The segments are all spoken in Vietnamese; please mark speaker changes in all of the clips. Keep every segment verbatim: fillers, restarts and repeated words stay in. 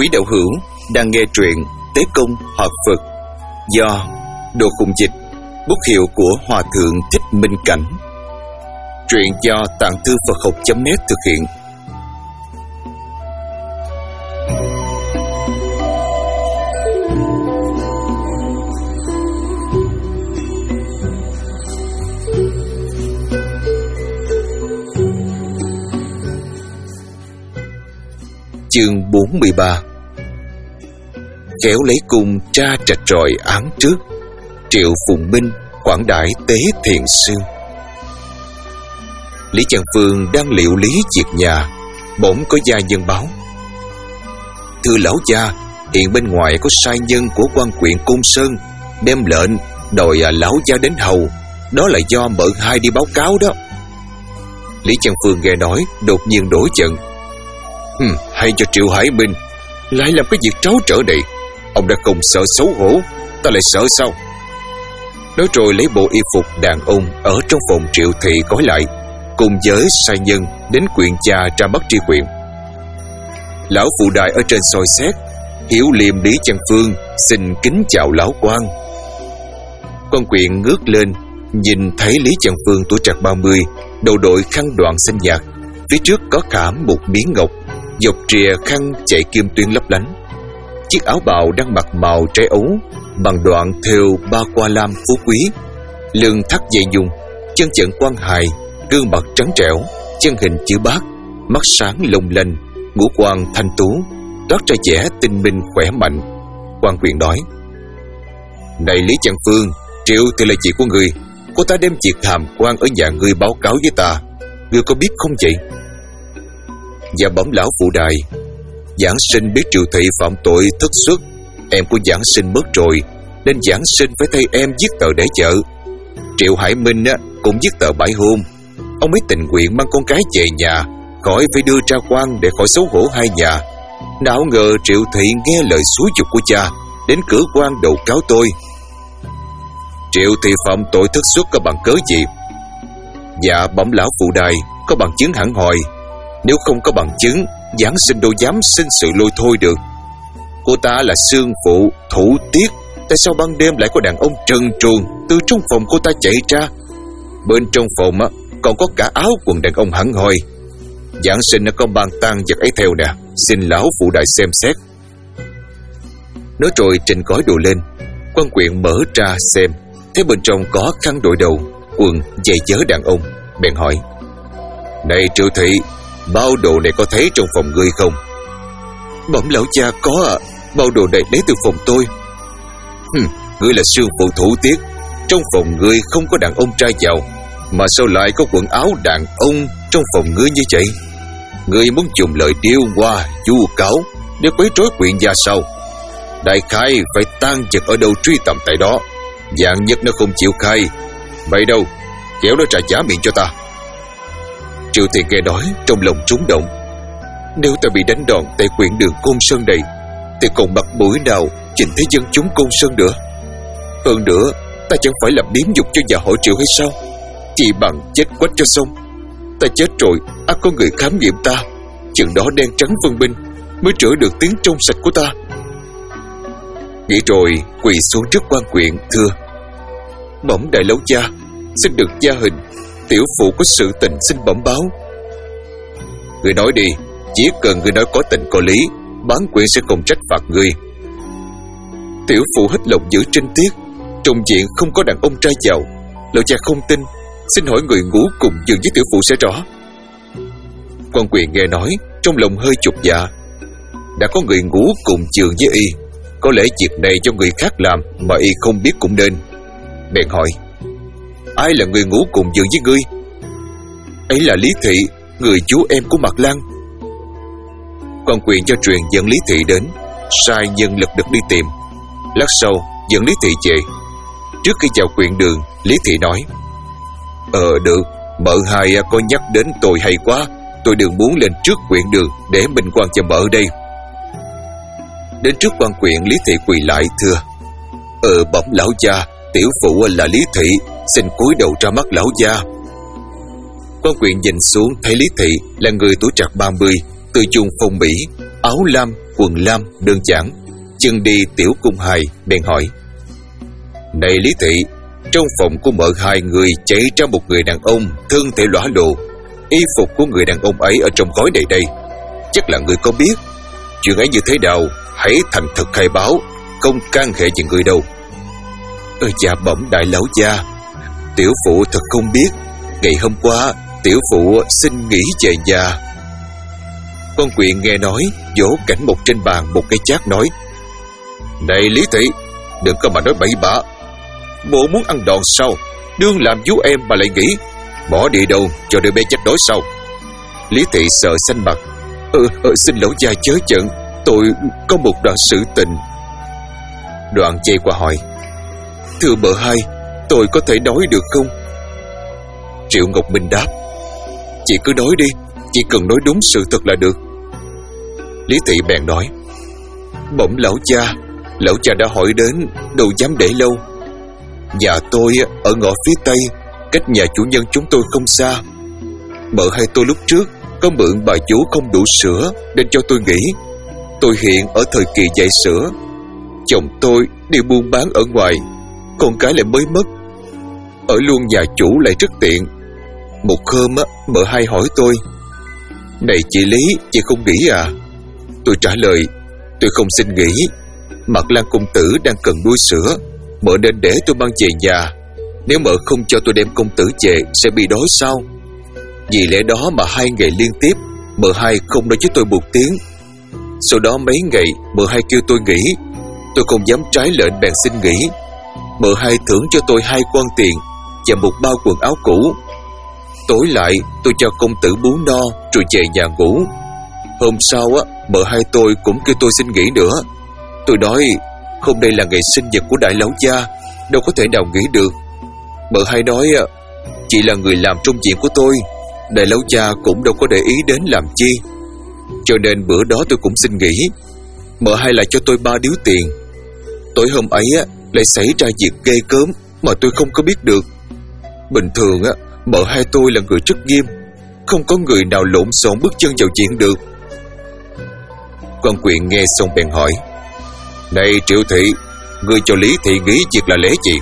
Speaker 1: Quý đạo hữu đang nghe truyện Tế Công Hợp Phật do Đồ Khùng Dịch, bút hiệu của Hòa Thượng Thích Minh Cảnh. Truyện do Tạng Thư Phật Học chấm net thực hiện. Chương bốn mươi ba. Khéo lấy cung tra trạch tròi án trước, Triệu Phùng Minh quảng đãi tế thiện sư. Lý Chàng Phương đang liệu lý việc nhà, bỗng có gia nhân báo: Thưa lão gia, hiện bên ngoài có sai nhân của quan huyện Côn Sơn đem lệnh đòi lão gia đến hầu. Đó là do mợ hai đi báo cáo đó. Lý Chàng Phương nghe nói đột nhiên nổi giận: Hừm, hay cho Triệu Hải Minh lại làm cái việc tráo trở này. Ông đã không sợ xấu hổ, ta lại sợ sao? Nói rồi lấy bộ y phục đàn ông ở trong phòng Triệu thị gói lại, cùng với sai nhân đến quyện cha ra bắt tri huyện. Lão phụ đại ở trên soi xét, hiểu liêm Lý Chàng Phương xin kính chào lão quan. Quan quyện ngước lên, nhìn thấy Lý Chàng Phương tuổi trạc ba mươi, đầu đội khăn đoạn xanh nhạt, phía trước có khảm một miếng ngọc, dọc rìa khăn chạy kim tuyến lấp lánh. Chiếc áo bào đang mặc màu trái ấu, bằng đoạn thêu ba qua lam phú quý, lưng thắt dây nhung, chân chận quan hài, gương mặt trắng trẻo, chân hình chữ bát, mắt sáng lông lanh, ngũ quan thanh tú, toát ra vẻ tinh minh khỏe mạnh. Quan quyền nói: Này Lý Chàng Phương, Triệu thì là chị của người, cô ta đem việc hàm quan ở nhà ngươi báo cáo với ta, ngươi có biết không vậy? Dạ bẩm lão phụ đài, giảng sinh biết Triệu thị phạm tội thất xuất, em của giảng sinh mất rồi, nên giảng sinh phải thay em viết tờ để vợ. Triệu Hải Minh á, cũng viết tờ bãi hôn. Ông ấy tình nguyện mang con cái về nhà, khỏi phải đưa ra quan để khỏi xấu hổ hai nhà. Nào ngờ Triệu thị nghe lời xúi giục của cha, đến cửa quan đầu cáo tôi. Triệu thị phạm tội thất xuất có bằng cớ gì? Dạ bẩm lão phụ đài, có bằng chứng hẳn hoi. Nếu không có bằng chứng, giảng sinh đâu dám xin sự lôi thôi được. Cô ta là xương phụ thủ tiết, tại sao ban đêm lại có đàn ông trần truồng từ trong phòng cô ta chạy ra? Bên trong phòng á, còn có cả áo quần đàn ông hẳn hoi. Giảng sinh nó có mang tang vật ấy theo nè, xin lão phụ đại xem xét. Nói rồi trình gói đồ lên. Quan quyện mở ra xem, thấy bên trong có khăn đội đầu, quần, giày vớ đàn ông, bèn hỏi: Này Triệu thị, bao đồ này có thấy trong phòng ngươi không? Bẩm lão cha, có ạ, à, bao đồ này lấy từ phòng tôi. Hừm, ngươi là xương phụ thủ tiết, trong phòng ngươi không có đàn ông trai vào, mà sao lại có quần áo đàn ông trong phòng ngươi như vậy? Ngươi muốn dùng lời điêu hoa vu cáo để quấy rối quyện gia sao? Đại khai phải tan vật ở đâu truy tầm tại đó. Dạng nhất nó không chịu khai. Vậy đâu, kéo nó trả giá miệng cho ta. Triệu thị nghe nói trong lòng trúng động. Nếu ta bị đánh đòn tại quyện đường Côn Sơn này, thì còn mặt mũi nào nhìn thấy dân chúng Côn Sơn nữa? Hơn nữa, ta chẳng phải làm biếm dục cho nhà họ Triệu hay sao? Chỉ bằng chết quách cho xong. Ta chết rồi, ắt có người khám nghiệm ta, chừng đó đen trắng phân minh mới rửa được tiếng trong sạch của ta. Nghĩ rồi quỳ xuống trước quan quyện thưa: Bẩm đại lão gia, xin được gia hình, tiểu phụ có sự tình xin bẩm báo. Người nói đi, chỉ cần người nói có tình có lý, bán quyện sẽ không trách phạt người. Tiểu phụ hết lòng giữ trinh tiết, trong viện không có đàn ông trai vào. Lão cha không tin, xin hỏi người ngủ cùng giường với tiểu phụ sẽ rõ. Quan quyền nghe nói trong lòng hơi chột dạ. Đã có người ngủ cùng giường với y, có lẽ việc này do người khác làm mà y không biết cũng nên. Bèn hỏi: Ai là người ngủ cùng giường với ngươi? Ấy là Lý thị, người chú em của Mạc Lan. Quan quyền cho truyền dẫn Lý thị đến, sai nhân lực được đi tìm. Lát sau dẫn Lý thị về. Trước khi vào quyện đường, Lý thị nói: Ờ được, mợ hai có nhắc đến tôi hay quá. Tôi đừng muốn lên trước quyện đường để minh quan cho mợ đây. Đến trước quan quyện, Lý thị quỳ lại thưa: Ờ bẩm lão gia, tiểu phụ là Lý thị, xin cúi đầu ra mắt lão gia. Quan quyện nhìn xuống thấy Lý thị là người tuổi trạc ba mươi, từ vùng phong Mỹ, áo lam, quần lam đơn giản, chân đi tiểu cung hài, bèn hỏi: "Này Lý Thị, trong phòng của mợ hai người chạy ra một người đàn ông thân thể lõa lồ. Y phục của người đàn ông ấy ở trong gói này đây. Chắc là người có biết. Chuyện ấy như thế nào, hãy thành thật khai báo, không can hệ gì người đâu." "Ơ dạ bẩm đại lão gia, tiểu phụ thật không biết. Ngày hôm qua tiểu phụ xin nghỉ về nhà." Con Quyện nghe nói, vỗ cảnh một trên bàn một cái chát nói: "Này Lý Thị, đừng có mà nói bậy bạ. Bộ muốn ăn đòn sao? Đương làm vú em mà lại nghỉ. Bỏ đi đâu cho đứa bé chết đói sau." Lý Thị sợ xanh mặt: Ừ, ừ xin lão gia chớ giận, tôi có một đoạn sự tình." Đoạn chạy qua hỏi: "Thưa mợ hai, tôi có thể nói được không?" Triệu Ngọc Minh đáp: "Chị cứ nói đi, chỉ cần nói đúng sự thật là được." Lý Thị bèn nói: "Bẩm lão gia, lão gia đã hỏi đến, đâu dám để lâu. Nhà tôi ở ngõ phía tây, cách nhà chủ nhân chúng tôi không xa. Mợ hai tôi lúc trước có mượn bà chủ không đủ sữa nên cho tôi nghỉ. Tôi hiện ở thời kỳ dạy sữa. Chồng tôi đi buôn bán ở ngoài, con cái lại mới mất. Ở luôn nhà chủ lại rất tiện. Một hôm á, mợ hai hỏi tôi: Này chị Lý, chị không nghỉ à? Tôi trả lời: Tôi không xin nghỉ. Mạc Lan công tử đang cần nuôi sữa, mợ nên để tôi mang về nhà. Nếu mợ không cho tôi đem công tử về sẽ bị đói sao? Vì lẽ đó mà hai ngày liên tiếp mợ hai không nói với tôi một tiếng. Sau đó mấy ngày mợ hai kêu tôi nghỉ, tôi không dám trái lệnh bèn xin nghỉ. Mợ hai thưởng cho tôi hai quan tiền và một bao quần áo cũ. Tối lại tôi cho công tử bú no rồi về nhà ngủ. Hôm sau á, mợ hai tôi cũng kêu tôi xin nghỉ nữa. Tôi nói hôm nay là ngày sinh nhật của đại lão gia, đâu có thể nào nghỉ được. Mợ hai nói: Chị là người làm trong viện của tôi, đại lão gia cũng đâu có để ý đến làm chi. Cho nên bữa đó tôi cũng xin nghỉ. Mợ hai lại cho tôi ba điếu tiền. Tối hôm ấy á, lại xảy ra việc ghê gớm mà tôi không có biết được. Bình thường á, mợ hai tôi là người rất nghiêm, không có người nào lộn xộn bước chân vào chuyện được. Quan Quyện nghe xong bèn hỏi: Này Triệu Thị, người cho Lý Thị nghỉ việc là lẽ gì?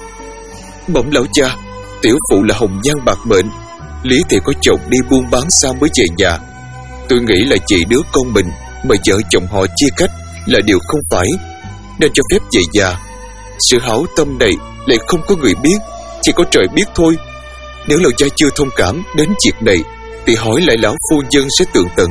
Speaker 1: Bẩm lão cha, tiểu phụ là hồng nhan bạc mệnh. Lý Thị có chồng đi buôn bán xa mới về nhà. Tôi nghĩ là chị đứa con mình mà vợ chồng họ chia cách là điều không phải, nên cho phép về nhà. Sự hảo tâm này lại không có người biết, chỉ có trời biết thôi. Nếu lão cha chưa thông cảm đến việc này thì hỏi lại lão phu nhân sẽ tường tận.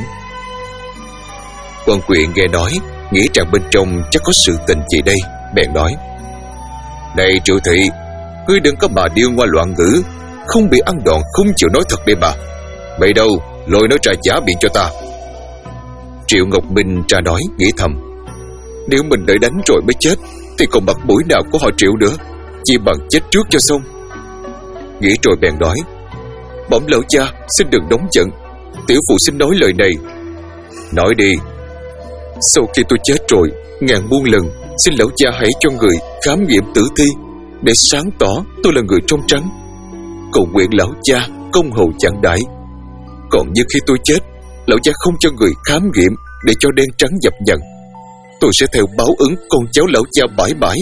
Speaker 1: Quan Quyện nghe nói, nghĩ rằng bên trong chắc có sự tình gì đây, bèn nói: Này Triệu Thị, ngươi đừng có mà điêu ngoa loạn ngữ, không bị ăn đòn không chịu nói thật đi bà. Vậy đâu, lôi nói ra giả biện cho ta. Triệu Ngọc Minh tra nói, nghĩ thầm: Nếu mình đợi đánh rồi mới chết thì còn mặt mũi nào của họ Triệu nữa, chỉ bằng chết trước cho xong. Nghĩ rồi bèn nói: Bẩm lão cha, xin đừng nóng giận, tiểu phụ xin nói lời này. Nói đi. Sau khi tôi chết rồi, ngàn muôn lần xin lão cha hãy cho người khám nghiệm tử thi để sáng tỏ tôi là người trong trắng. Cầu nguyện lão cha công hầu chẳng đãi. Còn như khi tôi chết, lão cha không cho người khám nghiệm để cho đen trắng dập nhận, tôi sẽ theo báo ứng con cháu lão cha bãi bãi.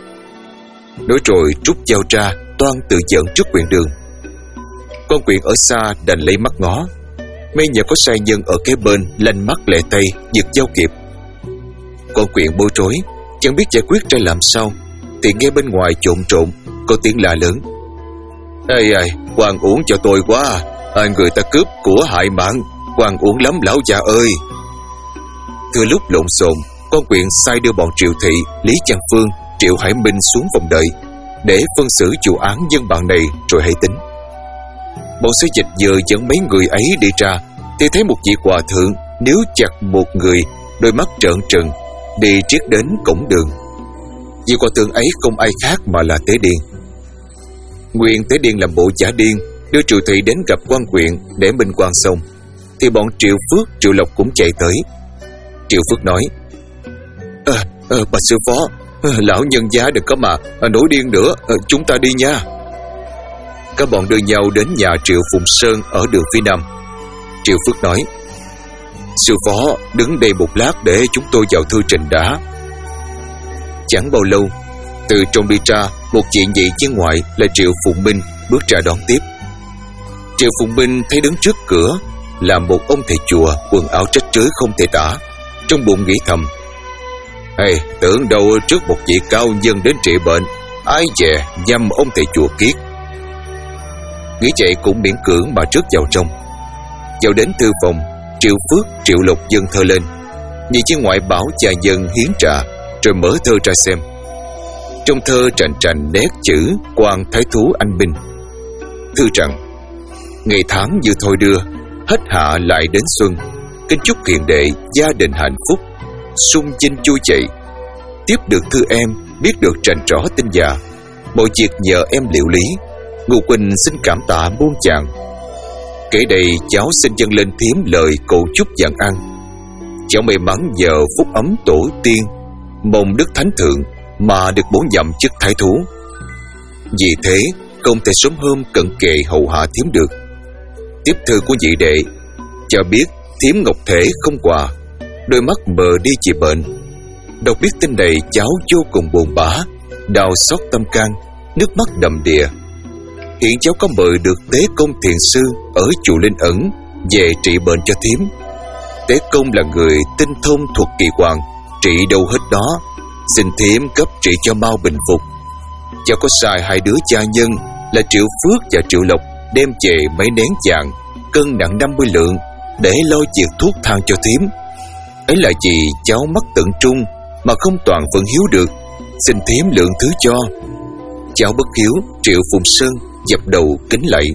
Speaker 1: Nói rồi rút dao ra, toan tự giận trước Quyện Đường. Con Quyện ở xa đành lấy mắt ngó. May nhờ có sai nhân ở kế bên lanh mắt lẹ tay giật dao kịp. Con Quyện bối rối, chẳng biết giải quyết ra làm sao, thì nghe bên ngoài trộn trộn có tiếng la lớn: Ê ơi, quan uổng cho tôi quá à, người ta cướp của hại mạng, quan uổng lắm lão già ơi. Thừa lúc lộn xộn, con Quyện sai đưa bọn Triệu Thị, Lý Trang Phương, Triệu Hải Minh xuống phòng đợi để phân xử vụ án dân bạn này rồi hãy tính. Bọn sứ dịch vừa dẫn mấy người ấy đi ra thì thấy một vị hòa thượng níu chặt một người, đôi mắt trợn trừng, đi triết đến cổng đường. Vị hòa thượng ấy không ai khác mà là Tế Điên. Nguyên Tế Điên làm bộ giả điên đưa Triệu Thị đến gặp quan Quyện để minh quan xong thì bọn Triệu Phước, Triệu Lộc cũng chạy tới. Triệu Phước nói: à, à, Bà sư phó, à, lão nhân gia đừng có mà à, nổi điên nữa, à, chúng ta đi nha. Các bọn đưa nhau đến nhà Triệu Phụng Sơn ở đường phía nam. Triệu Phước nói: Sư phó đứng đây một lát để chúng tôi vào thư trình đã. Chẳng bao lâu, từ trong đi ra một chị nhị với ngoại là Triệu Phụng Minh bước ra đón tiếp. Triệu Phụng Minh thấy đứng trước cửa là một ông thầy chùa quần áo rách rưới không thể tả, trong bụng nghĩ thầm: Ê, tưởng đâu trước một vị cao nhân đến trị bệnh, ai dè nhằm ông thầy chùa kiết. Nghĩ vậy cũng miễn cưỡng mà trước vào trong. Vào đến thư phòng, Triệu Phước, Triệu Lộc dâng thơ lên. Nhị chứ ngoại bảo cha dân hiến trà, rồi mở thơ ra xem. Trong thơ trành trành nét chữ quan thái thú anh binh. Thư rằng: Ngày tháng như thôi đưa, hết hạ lại đến xuân. Kính chúc hiền đệ gia đình hạnh phúc, sung chinh chui chạy. Tiếp được thư em, biết được rành rõ tin già. Mọi việc nhờ em liệu lý, Ngô Quỳnh xin cảm tạ muôn chàng. Kể đây cháu xin dâng lên thím lời cầu chúc vạn ăn. Cháu may mắn nhờ phúc ấm tổ tiên, mong đức thánh thượng mà được bổ nhậm chức thái thú. Vì thế không thể sớm hôm cận kề hầu hạ thím được. Tiếp thư của vị đệ cho biết thím ngọc thể không quà, đôi mắt mờ đi vì bệnh. Đọc biết tin này cháu vô cùng buồn bã, đau xót tâm can, nước mắt đầm đìa. Hiện cháu có mời được Tế Công thiền sư ở chùa Linh Ẩn về trị bệnh cho thím. Tế Công là người tinh thông thuật kỳ hoàng, trị đâu hết đó. Xin thím cấp trị cho mau bình phục. Cháu có sai hai đứa cha nhân là Triệu Phước và Triệu Lộc đem về mấy nén vàng, cân nặng năm mươi lượng để lo việc thuốc thang cho thím. Ấy là vì cháu mắc tận trung mà không toàn vận hiếu được, xin thím lượng thứ cho. Cháu bất hiếu Triệu Phụng Sơn dập đầu kính lạy.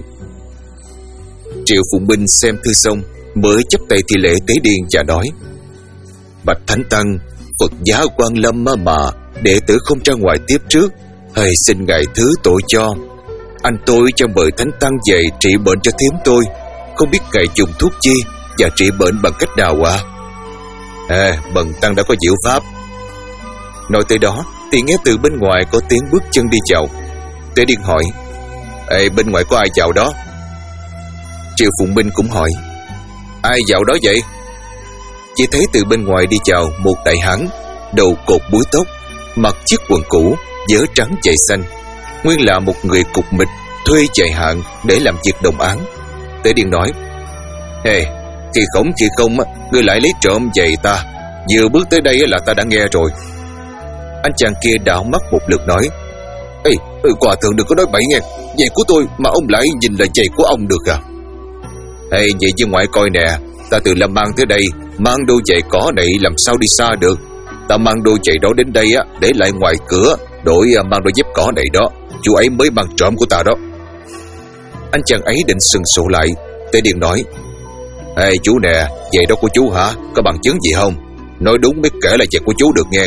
Speaker 1: Triệu Phụng Minh xem thư xong mới chắp tay thi lễ tế điên và nói: Bạch Thánh Tăng, Phật giá Quan Lâm mà, mà đệ tử không ra ngoài tiếp trước, hay xin ngài thứ tội cho. Anh tôi cho mời Thánh Tăng về trị bệnh cho thím tôi, không biết ngài dùng thuốc chi và trị bệnh bằng cách nào ạ? À? à bần tăng đã có diệu pháp. Nói tới đó thì nghe từ bên ngoài có tiếng bước chân đi vào. Tế điên hỏi: Ê, bên ngoài có ai vào đó? Triệu Phụng Minh cũng hỏi: Ai vào đó vậy? Chỉ thấy từ bên ngoài đi vào một đại hán, đầu cột búi tóc, mặc chiếc quần cũ, vớ trắng chạy xanh, nguyên là một người cục mịch thuê chạy hạn để làm việc đồng áng. Tế điên nói: Ê, khi khổng khi không ngươi lại lấy trộm giày ta, vừa bước tới đây là ta đã nghe rồi. Anh chàng kia đảo mắt một lượt nói: Ê, hòa thượng đừng có nói bậy nghe, giày của tôi mà ông lại nhìn là giày của ông được à? Ê, vậy với ngoại coi nè, ta từ Lâm An tới đây mang đôi giày cỏ này làm sao đi xa được. Ta mang đôi giày đó đến đây á, để lại ngoài cửa, đổi mang đôi dép cỏ này đó. Chú ấy mới mang trộm của ta đó. Anh chàng ấy định sừng sộ lại. Tế Điền nói: Ê chú nè, giày đó của chú hả? Có bằng chứng gì không? Nói đúng mới kể là giày của chú được nghe.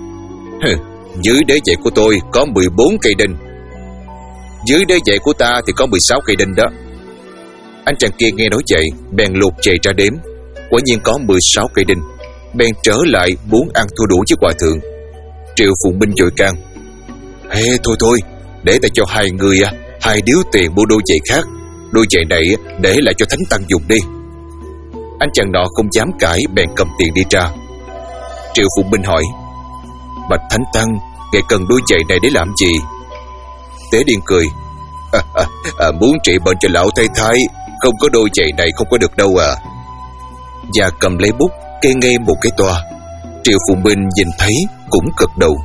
Speaker 1: Dưới đế giày của tôi có mười bốn cây đinh. Dưới đế giày của ta thì có mười sáu cây đinh đó. Anh chàng kia nghe nói vậy bèn lột giày ra đếm, quả nhiên có mười sáu cây đinh. Bèn trở lại muốn ăn thua đủ với hòa thượng. Triệu Phụng Minh vội can: Ê thôi thôi, để ta cho hai người à, hai điếu tiền mua đôi giày khác. Đôi giày này để lại cho Thánh Tăng dùng đi. Anh chàng nọ không dám cãi bèn cầm tiền đi ra. Triệu Phụng Minh hỏi: Bạch Thánh Tăng, ngài cần đôi giày này để làm gì? Tế Điên cười: à, à, à, Muốn trị bệnh cho lão thái thái, không có đôi giày này không có được đâu à. Và cầm lấy bút kê ngay một cái toa. Triệu Phụng Minh nhìn thấy cũng gật đầu.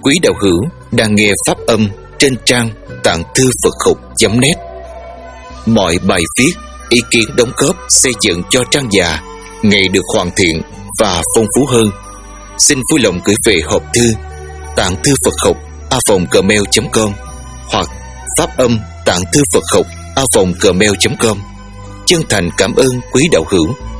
Speaker 1: quý đạo hữu đang nghe pháp âm trên trang tạng thư Phật học chấm net. Mọi bài viết, ý kiến đóng góp xây dựng cho trang già ngày được hoàn thiện và phong phú hơn. Xin vui lòng gửi về hộp thư tạng thư Phật học a vòng gmail chấm com hoặc pháp âm tạng thư Phật học a vòng gmail chấm com. Chân thành cảm ơn quý đạo hữu.